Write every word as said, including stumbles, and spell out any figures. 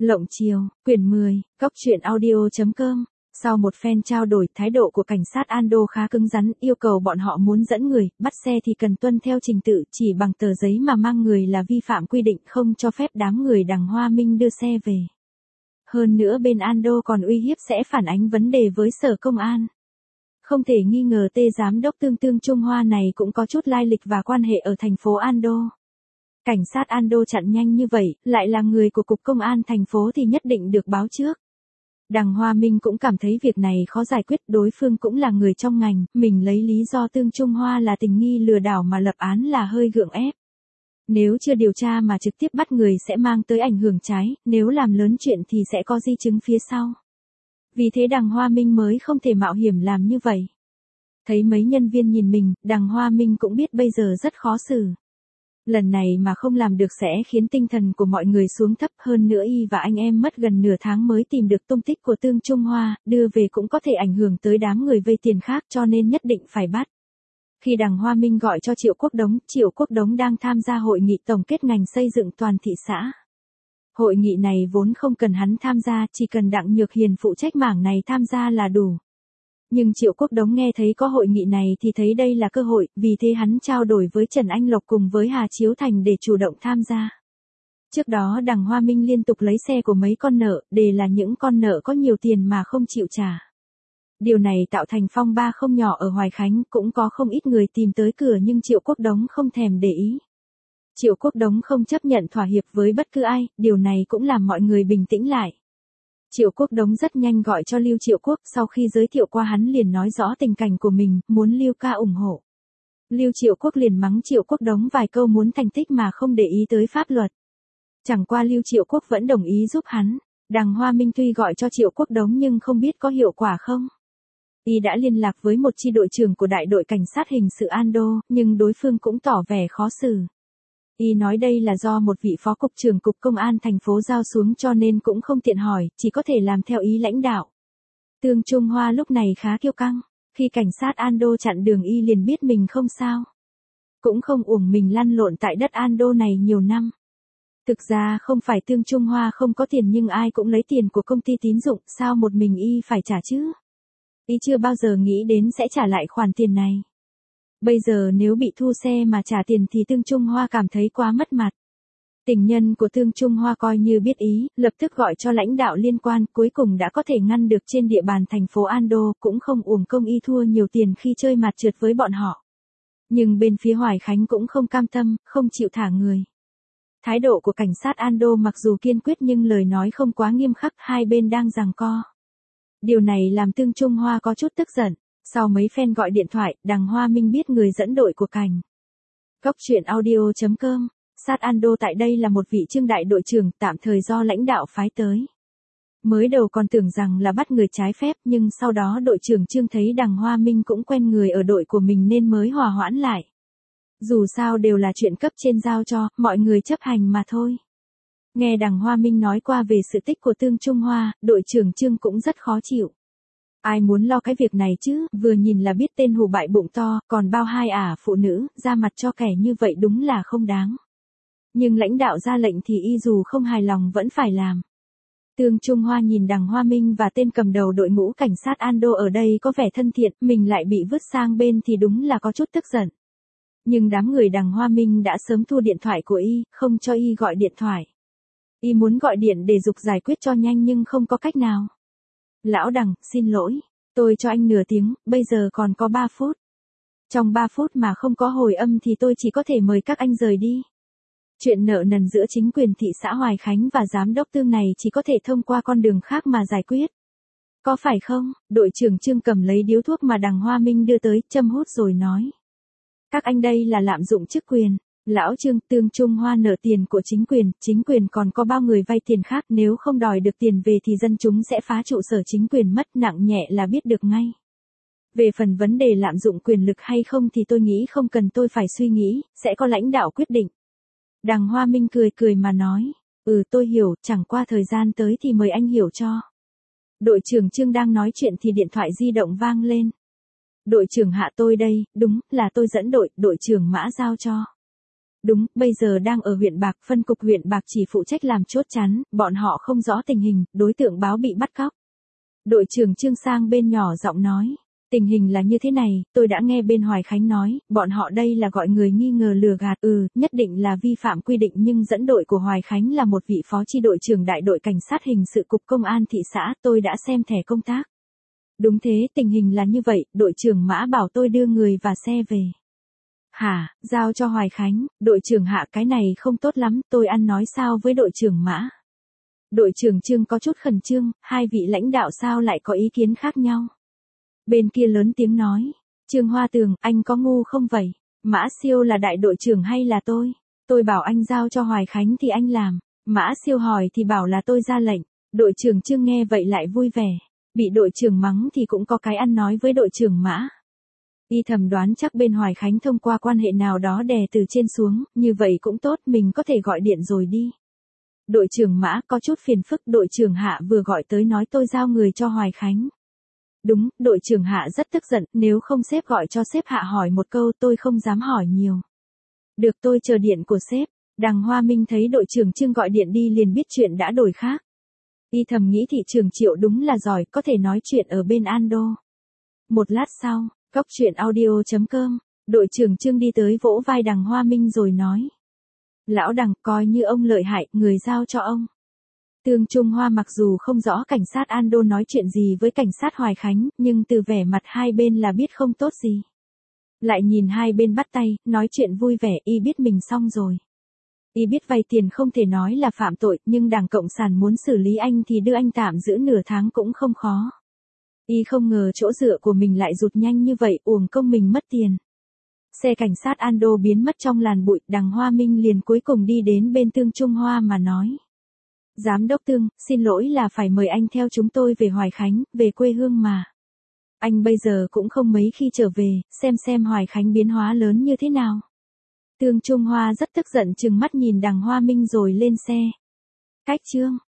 Lộng chiều, quyển mười, cốc truyện audio chấm com. Sau một phen trao đổi, thái độ của cảnh sát Ando khá cứng rắn, yêu cầu bọn họ muốn dẫn người, bắt xe thì cần tuân theo trình tự, chỉ bằng tờ giấy mà mang người là vi phạm quy định, không cho phép đám người Đằng Hoa Minh đưa xe về. Hơn nữa bên Ando còn uy hiếp sẽ phản ánh vấn đề với sở công an. Không thể nghi ngờ tê giám đốc Tương Tương Trung Hoa này cũng có chút lai lịch và quan hệ ở thành phố Ando. Cảnh sát Ando chặn nhanh như vậy, lại là người của cục công an thành phố thì nhất định được báo trước. Đằng Hoa Minh cũng cảm thấy việc này khó giải quyết, đối phương cũng là người trong ngành, mình lấy lý do Tương Trung Hoa là tình nghi lừa đảo mà lập án là hơi gượng ép. Nếu chưa điều tra mà trực tiếp bắt người sẽ mang tới ảnh hưởng trái, nếu làm lớn chuyện thì sẽ có di chứng phía sau. Vì thế Đằng Hoa Minh mới không thể mạo hiểm làm như vậy. Thấy mấy nhân viên nhìn mình, Đằng Hoa Minh cũng biết bây giờ rất khó xử. Lần này mà không làm được sẽ khiến tinh thần của mọi người xuống thấp, hơn nữa y và anh em mất gần nửa tháng mới tìm được tung tích của Tương Trung Hoa, đưa về cũng có thể ảnh hưởng tới đám người vay tiền khác, cho nên nhất định phải bắt. Khi Đằng Hoa Minh gọi cho Triệu Quốc Đống, Triệu Quốc Đống đang tham gia hội nghị tổng kết ngành xây dựng toàn thị xã. Hội nghị này vốn không cần hắn tham gia, chỉ cần Đặng Nhược Hiền phụ trách mảng này tham gia là đủ. Nhưng Triệu Quốc Đống nghe thấy có hội nghị này thì thấy đây là cơ hội, vì thế hắn trao đổi với Trần Anh Lộc cùng với Hà Chiếu Thành để chủ động tham gia. Trước đó Đằng Hoa Minh liên tục lấy xe của mấy con nợ, để là những con nợ có nhiều tiền mà không chịu trả. Điều này tạo thành phong ba không nhỏ ở Hoài Khánh, cũng có không ít người tìm tới cửa nhưng Triệu Quốc Đống không thèm để ý. Triệu Quốc Đống không chấp nhận thỏa hiệp với bất cứ ai, điều này cũng làm mọi người bình tĩnh lại. Triệu Quốc Đống rất nhanh gọi cho Lưu Triệu Quốc, sau khi giới thiệu qua hắn liền nói rõ tình cảnh của mình, muốn Lưu ca ủng hộ. Lưu Triệu Quốc liền mắng Triệu Quốc Đống vài câu muốn thành tích mà không để ý tới pháp luật. Chẳng qua Lưu Triệu Quốc vẫn đồng ý giúp hắn. Đằng Hoa Minh tuy gọi cho Triệu Quốc Đống nhưng không biết có hiệu quả không. Y đã liên lạc với một chi đội trưởng của đại đội cảnh sát hình sự Ando, nhưng đối phương cũng tỏ vẻ khó xử. Y nói đây là do một vị phó cục trưởng cục công an thành phố giao xuống cho nên cũng không tiện hỏi, chỉ có thể làm theo ý lãnh đạo. Tương Trung Hoa lúc này khá kiêu căng, khi cảnh sát Ando chặn đường Y liền biết mình không sao. Cũng không uổng mình lăn lộn tại đất Ando này nhiều năm. Thực ra không phải Tương Trung Hoa không có tiền nhưng ai cũng lấy tiền của công ty tín dụng, sao một mình Y phải trả chứ? Y chưa bao giờ nghĩ đến sẽ trả lại khoản tiền này. Bây giờ nếu bị thu xe mà trả tiền thì Tương Trung Hoa cảm thấy quá mất mặt. Tình nhân của Tương Trung Hoa coi như biết ý, lập tức gọi cho lãnh đạo liên quan, cuối cùng đã có thể ngăn được trên địa bàn thành phố Ando, cũng không uổng công Y thua nhiều tiền khi chơi mặt trượt với bọn họ. Nhưng bên phía Hoài Khánh cũng không cam tâm, không chịu thả người. Thái độ của cảnh sát Ando mặc dù kiên quyết nhưng lời nói không quá nghiêm khắc, hai bên đang giằng co. Điều này làm Tương Trung Hoa có chút tức giận. Sau mấy phen gọi điện thoại, Đằng Hoa Minh biết người dẫn đội của cảnh. Cốc truyện audio chấm com. Sát Ando tại đây là một vị Trương đại đội trưởng, tạm thời do lãnh đạo phái tới. Mới đầu còn tưởng rằng là bắt người trái phép nhưng sau đó đội trưởng Trương thấy Đằng Hoa Minh cũng quen người ở đội của mình nên mới hòa hoãn lại. Dù sao đều là chuyện cấp trên giao cho, mọi người chấp hành mà thôi. Nghe Đằng Hoa Minh nói qua về sự tích của Tương Trung Hoa, đội trưởng Trương cũng rất khó chịu. Ai muốn lo cái việc này chứ, vừa nhìn là biết tên hù bại bụng to, còn bao hai ả phụ nữ, ra mặt cho kẻ như vậy đúng là không đáng. Nhưng lãnh đạo ra lệnh thì Y dù không hài lòng vẫn phải làm. Tương Trung Hoa nhìn Đằng Hoa Minh và tên cầm đầu đội ngũ cảnh sát Ando ở đây có vẻ thân thiện, mình lại bị vứt sang bên thì đúng là có chút tức giận. Nhưng đám người Đằng Hoa Minh đã sớm thu điện thoại của Y, không cho Y gọi điện thoại. Y muốn gọi điện để giục giải quyết cho nhanh nhưng không có cách nào. Lão Đằng, xin lỗi, tôi cho anh nửa tiếng, bây giờ còn có ba phút. Trong ba phút mà không có hồi âm thì tôi chỉ có thể mời các anh rời đi. Chuyện nợ nần giữa chính quyền thị xã Hoài Khánh và giám đốc Tương này chỉ có thể thông qua con đường khác mà giải quyết. Có phải không? Đội trưởng Trương cầm lấy điếu thuốc mà Đằng Hoa Minh đưa tới, châm hút rồi nói. Các anh đây là lạm dụng chức quyền. Lão Trương, Tương Trung Hoa nợ tiền của chính quyền, chính quyền còn có bao người vay tiền khác, nếu không đòi được tiền về thì dân chúng sẽ phá trụ sở chính quyền mất, nặng nhẹ là biết được ngay. Về phần vấn đề lạm dụng quyền lực hay không thì tôi nghĩ không cần tôi phải suy nghĩ, sẽ có lãnh đạo quyết định. Đằng Hoa Minh cười cười mà nói, ừ tôi hiểu, chẳng qua thời gian tới thì mời anh hiểu cho. Đội trưởng Trương đang nói chuyện thì điện thoại di động vang lên. Đội trưởng Hạ tôi đây, đúng, là tôi dẫn đội, đội trưởng Mã giao cho. Đúng, bây giờ đang ở huyện Bạc, phân cục huyện Bạc chỉ phụ trách làm chốt chắn, bọn họ không rõ tình hình, đối tượng báo bị bắt cóc. Đội trưởng Trương Sang bên nhỏ giọng nói, tình hình là như thế này, tôi đã nghe bên Hoài Khánh nói, bọn họ đây là gọi người nghi ngờ lừa gạt, ừ, nhất định là vi phạm quy định nhưng dẫn đội của Hoài Khánh là một vị phó chi đội trưởng đại đội cảnh sát hình sự cục công an thị xã, tôi đã xem thẻ công tác. Đúng thế, tình hình là như vậy, đội trưởng Mã bảo tôi đưa người và xe về. Hả, giao cho Hoài Khánh, đội trưởng Hạ cái này không tốt lắm, tôi ăn nói sao với đội trưởng Mã. Đội trưởng Trương có chút khẩn trương, hai vị lãnh đạo sao lại có ý kiến khác nhau. Bên kia lớn tiếng nói, Trương Hoa Tường, anh có ngu không vậy? Mã Siêu là đại đội trưởng hay là tôi? Tôi bảo anh giao cho Hoài Khánh thì anh làm. Mã Siêu hỏi thì bảo là tôi ra lệnh. Đội trưởng Trương nghe vậy lại vui vẻ. Bị đội trưởng mắng thì cũng có cái ăn nói với đội trưởng Mã. Y thầm đoán chắc bên Hoài Khánh thông qua quan hệ nào đó đè từ trên xuống, như vậy cũng tốt, mình có thể gọi điện rồi đi. Đội trưởng Mã có chút phiền phức, đội trưởng Hạ vừa gọi tới nói tôi giao người cho Hoài Khánh. Đúng, đội trưởng Hạ rất tức giận, nếu không sếp gọi cho sếp Hạ hỏi một câu tôi không dám hỏi nhiều. Được, tôi chờ điện của sếp. Đằng Hoa Minh thấy đội trưởng Trương gọi điện đi liền biết chuyện đã đổi khác. Y thầm nghĩ thị trường Triệu đúng là giỏi, có thể nói chuyện ở bên Ando. Một lát sau, Cóc truyện audio chấm com, đội trưởng Trương đi tới vỗ vai Đằng Hoa Minh rồi nói. Lão Đằng, coi như ông lợi hại, người giao cho ông. Tương Trung Hoa mặc dù không rõ cảnh sát Ando nói chuyện gì với cảnh sát Hoài Khánh, nhưng từ vẻ mặt hai bên là biết không tốt gì. Lại nhìn hai bên bắt tay, nói chuyện vui vẻ, y biết mình xong rồi. Y biết vay tiền không thể nói là phạm tội, nhưng Đảng Cộng sản muốn xử lý anh thì đưa anh tạm giữ nửa tháng cũng không khó. Y không ngờ chỗ dựa của mình lại rụt nhanh như vậy, uổng công mình mất tiền. Xe cảnh sát Ando biến mất trong làn bụi, Đằng Hoa Minh liền cuối cùng đi đến bên Tương Trung Hoa mà nói. Giám đốc Tương, xin lỗi là phải mời anh theo chúng tôi về Hoài Khánh, về quê hương mà. Anh bây giờ cũng không mấy khi trở về, xem xem Hoài Khánh biến hóa lớn như thế nào. Tương Trung Hoa rất tức giận trừng mắt nhìn Đằng Hoa Minh rồi lên xe. Cách chương.